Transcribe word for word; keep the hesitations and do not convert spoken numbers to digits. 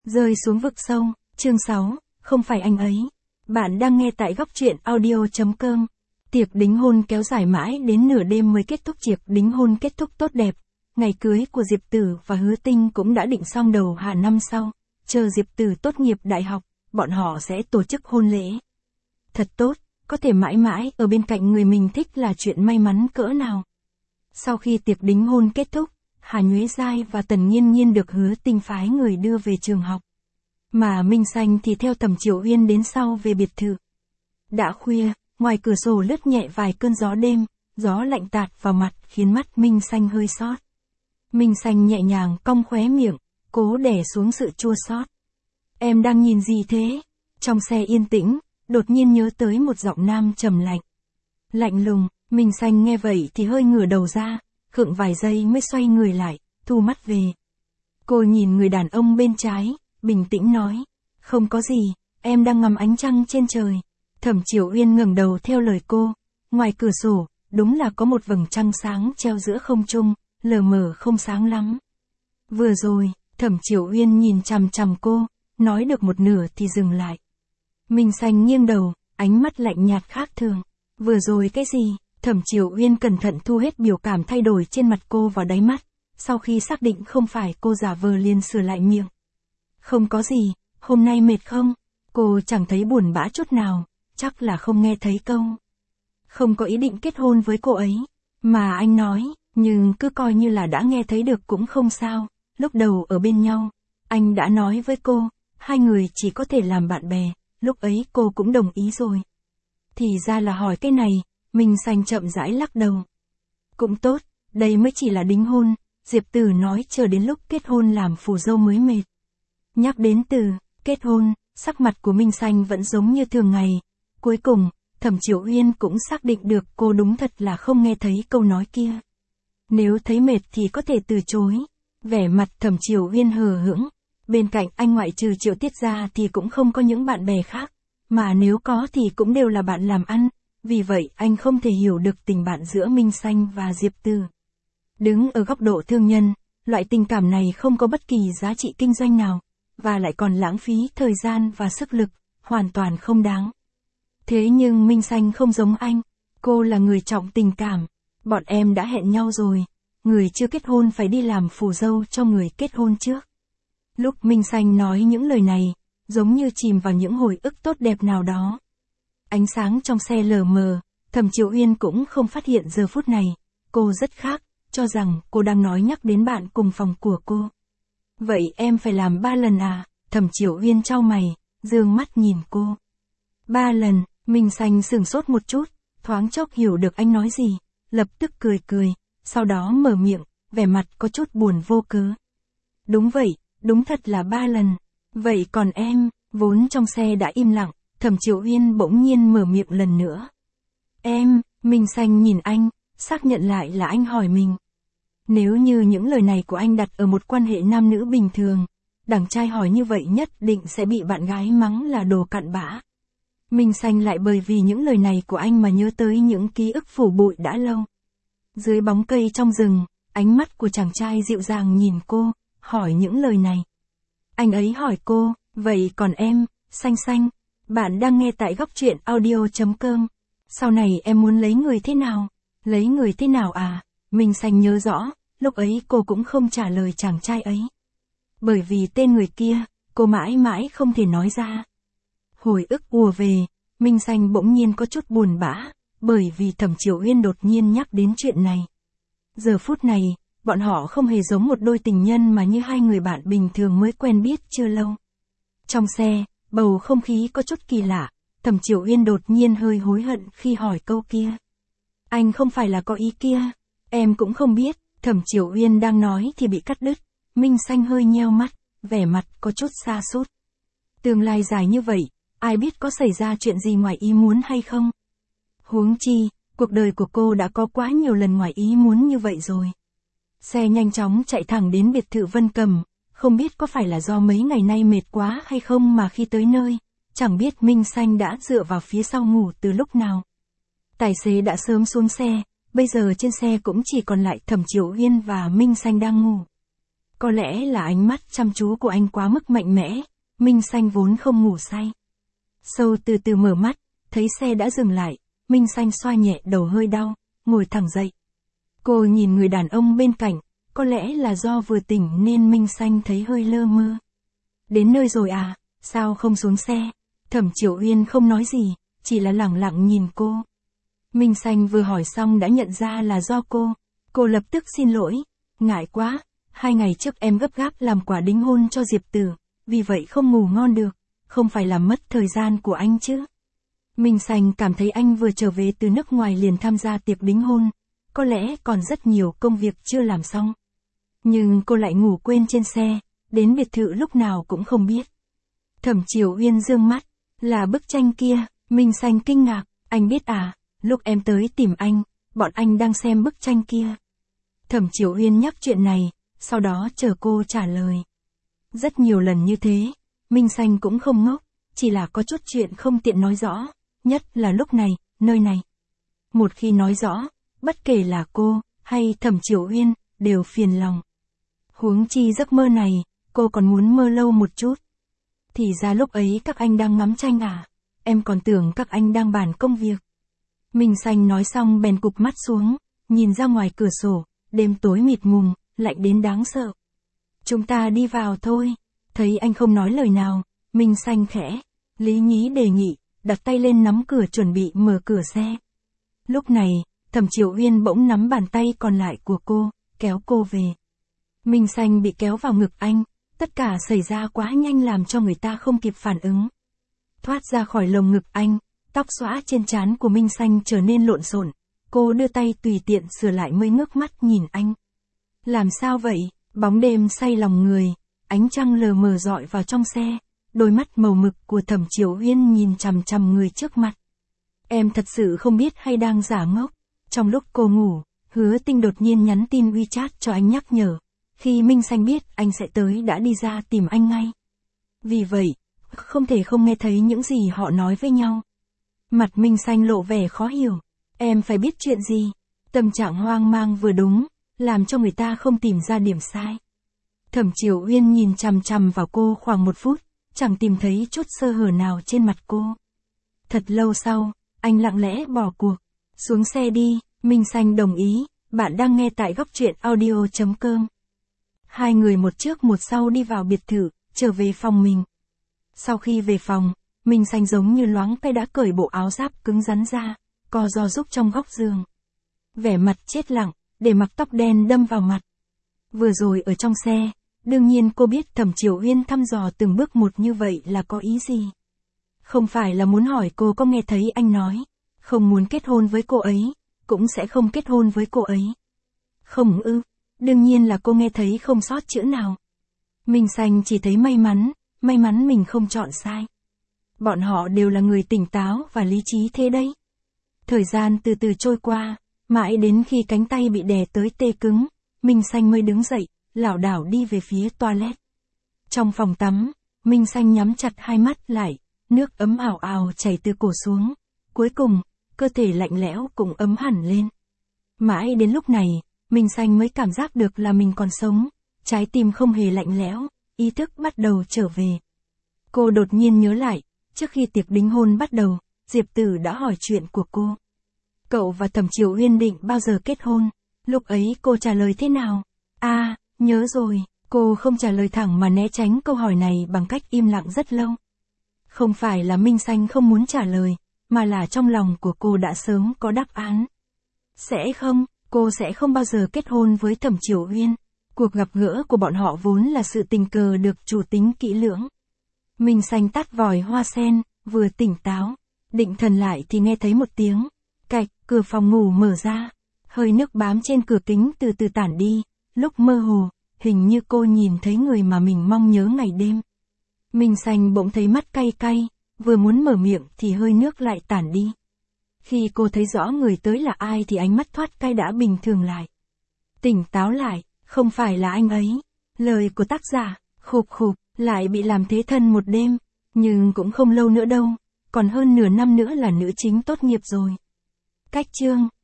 Rơi xuống vực sâu, chương sáu, không phải anh ấy. Bạn đang nghe tại góc truyện audio.com. Tiệc đính hôn kéo dài mãi đến nửa đêm mới kết thúc. Tiệc đính hôn kết thúc tốt đẹp. Ngày cưới của Diệp Tử và Hứa Tinh cũng đã định xong đầu hạ năm sau. Chờ Diệp Tử tốt nghiệp đại học, bọn họ sẽ tổ chức hôn lễ. Thật tốt, có thể mãi mãi ở bên cạnh người mình thích là chuyện may mắn cỡ nào. Sau khi tiệc đính hôn kết thúc, Hà Nhuế Giai và Tần Nhiên Nhiên được Hứa Tinh phái người đưa về trường học. Mà Minh Xanh thì theo Thẩm Triệu Uyên đến sau về biệt thự. Đã khuya, ngoài cửa sổ lướt nhẹ vài cơn gió đêm, gió lạnh tạt vào mặt khiến mắt Minh Xanh hơi xót. Minh Xanh nhẹ nhàng cong khóe miệng, cố đè xuống sự chua xót. Em đang nhìn gì thế? Trong xe yên tĩnh, đột nhiên nhớ tới một giọng nam trầm lạnh. Lạnh lùng, Minh Xanh nghe vậy thì hơi ngửa đầu ra, khựng vài giây mới xoay người lại, thu mắt về. Cô nhìn người đàn ông bên trái, bình tĩnh nói, không có gì, em đang ngắm ánh trăng trên trời. Thẩm Triệu Uyên ngẩng đầu theo lời cô, ngoài cửa sổ, đúng là có một vầng trăng sáng treo giữa không trung, lờ mờ không sáng lắm. Vừa rồi, Thẩm Triệu Uyên nhìn chằm chằm cô, nói được một nửa thì dừng lại. Minh Xanh nghiêng đầu, ánh mắt lạnh nhạt khác thường. Vừa rồi cái gì? Thẩm Triệu Uyên cẩn thận thu hết biểu cảm thay đổi trên mặt cô vào đáy mắt, sau khi xác định không phải cô giả vờ liền sửa lại miệng. Không có gì, hôm nay mệt không? Cô chẳng thấy buồn bã chút nào, chắc là không nghe thấy câu. Không có ý định kết hôn với cô ấy, mà anh nói, nhưng cứ coi như là đã nghe thấy được cũng không sao. Lúc đầu ở bên nhau, anh đã nói với cô, hai người chỉ có thể làm bạn bè, lúc ấy cô cũng đồng ý rồi. Thì ra là hỏi cái này. Minh Xanh chậm rãi lắc đầu. Cũng tốt, đây mới chỉ là đính hôn, Diệp Tử nói chờ đến lúc kết hôn làm phù dâu mới mệt. Nhắc đến từ, kết hôn, sắc mặt của Minh Xanh vẫn giống như thường ngày. Cuối cùng, Thẩm Triệu Uyên cũng xác định được cô đúng thật là không nghe thấy câu nói kia. Nếu thấy mệt thì có thể từ chối. Vẻ mặt Thẩm Triệu Uyên hờ hững. Bên cạnh anh ngoại trừ Triệu Tiết ra thì cũng không có những bạn bè khác. Mà nếu có thì cũng đều là bạn làm ăn. Vì vậy anh không thể hiểu được tình bạn giữa Minh Xanh và Diệp Tử. Đứng ở góc độ thương nhân, loại tình cảm này không có bất kỳ giá trị kinh doanh nào, và lại còn lãng phí thời gian và sức lực, hoàn toàn không đáng. Thế nhưng Minh Xanh không giống anh, cô là người trọng tình cảm, bọn em đã hẹn nhau rồi, người chưa kết hôn phải đi làm phù dâu cho người kết hôn trước. Lúc Minh Xanh nói những lời này, giống như chìm vào những hồi ức tốt đẹp nào đó. Ánh sáng trong xe lờ mờ, Thẩm Triệu Uyên cũng không phát hiện giờ phút này, cô rất khác, cho rằng cô đang nói nhắc đến bạn cùng phòng của cô. Vậy em phải làm ba lần à? Thẩm Triệu Uyên chau mày, dương mắt nhìn cô. Ba lần, Minh Xanh sửng sốt một chút, thoáng chốc hiểu được anh nói gì, lập tức cười cười, sau đó mở miệng, vẻ mặt có chút buồn vô cớ. Đúng vậy, đúng thật là ba lần. Vậy còn em, vốn trong xe đã im lặng. Thẩm Triệu Uyên bỗng nhiên mở miệng lần nữa. Em, Minh Xanh nhìn anh, xác nhận lại là anh hỏi mình. Nếu như những lời này của anh đặt ở một quan hệ nam nữ bình thường, đàn trai hỏi như vậy nhất định sẽ bị bạn gái mắng là đồ cặn bã. Minh Xanh lại bởi vì những lời này của anh mà nhớ tới những ký ức phủ bụi đã lâu. Dưới bóng cây trong rừng, ánh mắt của chàng trai dịu dàng nhìn cô, hỏi những lời này. Anh ấy hỏi cô, vậy còn em, Xanh Xanh? Bạn đang nghe tại góc truyện audio.com. Sau này em muốn lấy người thế nào? Lấy người thế nào à? Minh Xanh nhớ rõ, lúc ấy cô cũng không trả lời chàng trai ấy. Bởi vì tên người kia, cô mãi mãi không thể nói ra. Hồi ức ùa về, Minh Xanh bỗng nhiên có chút buồn bã, bởi vì Thẩm Triệu Uyên đột nhiên nhắc đến chuyện này. Giờ phút này, bọn họ không hề giống một đôi tình nhân mà như hai người bạn bình thường mới quen biết chưa lâu. Trong xe, bầu không khí có chút kỳ lạ, Thẩm Triệu Uyên đột nhiên hơi hối hận khi hỏi câu kia. Anh không phải là có ý kia, em cũng không biết. Thẩm Triệu Uyên đang nói thì bị cắt đứt, Minh Xanh hơi nheo mắt, vẻ mặt có chút xa sút. Tương lai dài như vậy, ai biết có xảy ra chuyện gì ngoài ý muốn hay không? Huống chi, cuộc đời của cô đã có quá nhiều lần ngoài ý muốn như vậy rồi. Xe nhanh chóng chạy thẳng đến biệt thự Vân Cầm. Không biết có phải là do mấy ngày nay mệt quá hay không mà khi tới nơi, chẳng biết Minh Xanh đã dựa vào phía sau ngủ từ lúc nào. Tài xế đã sớm xuống xe, bây giờ trên xe cũng chỉ còn lại Thẩm Triệu Uyên và Minh Xanh đang ngủ. Có lẽ là ánh mắt chăm chú của anh quá mức mạnh mẽ, Minh Xanh vốn không ngủ say. Sâu từ từ mở mắt, thấy xe đã dừng lại, Minh Xanh xoa nhẹ đầu hơi đau, ngồi thẳng dậy. Cô nhìn người đàn ông bên cạnh, có lẽ là do vừa tỉnh nên Minh Xanh thấy hơi lơ mơ. Đến nơi rồi à, sao không xuống xe? Thẩm Chiểu Uyên không nói gì, chỉ là lẳng lặng nhìn cô. Minh Xanh vừa hỏi xong đã nhận ra là do cô. Cô lập tức xin lỗi, ngại quá, hai ngày trước em gấp gáp làm quả đính hôn cho Diệp Tử, vì vậy không ngủ ngon được, không phải làm mất thời gian của anh chứ. Minh Xanh cảm thấy anh vừa trở về từ nước ngoài liền tham gia tiệc đính hôn, có lẽ còn rất nhiều công việc chưa làm xong. Nhưng cô lại ngủ quên trên xe, đến biệt thự lúc nào cũng không biết. Thẩm Chiểu Uyên dương mắt, là bức tranh kia, Minh Xanh kinh ngạc, anh biết à, lúc em tới tìm anh, bọn anh đang xem bức tranh kia. Thẩm Chiểu Uyên nhắc chuyện này, sau đó chờ cô trả lời. Rất nhiều lần như thế, Minh Xanh cũng không ngốc, chỉ là có chút chuyện không tiện nói rõ, nhất là lúc này, nơi này. Một khi nói rõ, bất kể là cô, hay Thẩm Chiểu Uyên, đều phiền lòng. Huống chi giấc mơ này, cô còn muốn mơ lâu một chút. Thì ra lúc ấy các anh đang ngắm tranh à, em còn tưởng các anh đang bàn công việc. Minh Xanh nói xong bèn cụp mắt xuống, nhìn ra ngoài cửa sổ, đêm tối mịt mùng, lạnh đến đáng sợ. Chúng ta đi vào thôi. Thấy anh không nói lời nào, Minh Xanh khẽ, lý nhí đề nghị, đặt tay lên nắm cửa chuẩn bị mở cửa xe. Lúc này, Thẩm Chiểu Uyên bỗng nắm bàn tay còn lại của cô, kéo cô về. Minh Xanh bị kéo vào ngực anh, tất cả xảy ra quá nhanh làm cho người ta không kịp phản ứng. Thoát ra khỏi lồng ngực anh, tóc xõa trên trán của Minh Xanh trở nên lộn xộn, cô đưa tay tùy tiện sửa lại mới ngước mắt nhìn anh. Làm sao vậy? Bóng đêm say lòng người, ánh trăng lờ mờ rọi vào trong xe, đôi mắt màu mực của Thẩm Chiểu Uyên nhìn chằm chằm người trước mặt. Em thật sự không biết hay đang giả ngốc. Trong lúc cô ngủ, Hứa Tinh đột nhiên nhắn tin WeChat cho anh nhắc nhở. Khi Minh Xanh biết anh sẽ tới đã đi ra tìm anh ngay. Vì vậy, không thể không nghe thấy những gì họ nói với nhau. Mặt Minh Xanh lộ vẻ khó hiểu. Em phải biết chuyện gì? Tâm trạng hoang mang vừa đúng, làm cho người ta không tìm ra điểm sai. Thẩm Chiểu Uyên nhìn chằm chằm vào cô khoảng một phút, chẳng tìm thấy chút sơ hở nào trên mặt cô. Thật lâu sau, anh lặng lẽ bỏ cuộc. Xuống xe đi, Minh Xanh đồng ý, bạn đang nghe tại góc truyện audio chấm com. Hai người một trước một sau đi vào biệt thự, trở về phòng mình. Sau khi về phòng, Minh Xanh giống như loáng cái đã cởi bộ áo giáp cứng rắn ra, co ro rúc trong góc giường. Vẻ mặt chết lặng, để mặc tóc đen đâm vào mặt. Vừa rồi ở trong xe, đương nhiên cô biết Thẩm Chiểu Uyên thăm dò từng bước một như vậy là có ý gì. Không phải là muốn hỏi cô có nghe thấy anh nói, không muốn kết hôn với cô ấy, cũng sẽ không kết hôn với cô ấy. Không ư, đương nhiên là cô nghe thấy không sót chữ nào. Minh Xanh chỉ thấy may mắn, may mắn mình không chọn sai. Bọn họ đều là người tỉnh táo và lý trí thế đấy. Thời gian từ từ trôi qua, mãi đến khi cánh tay bị đè tới tê cứng, Minh Xanh mới đứng dậy, lảo đảo đi về phía toilet. Trong phòng tắm, Minh Xanh nhắm chặt hai mắt lại, nước ấm ào ào chảy từ cổ xuống. Cuối cùng, cơ thể lạnh lẽo cũng ấm hẳn lên. Mãi đến lúc này, Minh Xanh mới cảm giác được là mình còn sống, trái tim không hề lạnh lẽo, ý thức bắt đầu trở về. Cô đột nhiên nhớ lại, trước khi tiệc đính hôn bắt đầu, Diệp Tử đã hỏi chuyện của cô. Cậu và Thẩm Chiểu Uyên định bao giờ kết hôn? Lúc ấy cô trả lời thế nào? À, nhớ rồi, cô không trả lời thẳng mà né tránh câu hỏi này bằng cách im lặng rất lâu. Không phải là Minh Xanh không muốn trả lời, mà là trong lòng của cô đã sớm có đáp án. Sẽ không, cô sẽ không bao giờ kết hôn với Thẩm Chiểu Uyên. Cuộc gặp gỡ của bọn họ vốn là sự tình cờ được chủ tính kỹ lưỡng. Minh Xanh tắt vòi hoa sen, vừa tỉnh táo, định thần lại thì nghe thấy một tiếng. Cạch, cửa phòng ngủ mở ra, hơi nước bám trên cửa kính từ từ tản đi, lúc mơ hồ, hình như cô nhìn thấy người mà mình mong nhớ ngày đêm. Minh Xanh bỗng thấy mắt cay cay, vừa muốn mở miệng thì hơi nước lại tản đi. Khi cô thấy rõ người tới là ai thì ánh mắt thoát cay đã bình thường lại. Tỉnh táo lại, không phải là anh ấy. Lời của tác giả, khục khục, lại bị làm thế thân một đêm, nhưng cũng không lâu nữa đâu, còn hơn nửa năm nữa là nữ chính tốt nghiệp rồi. Cách chương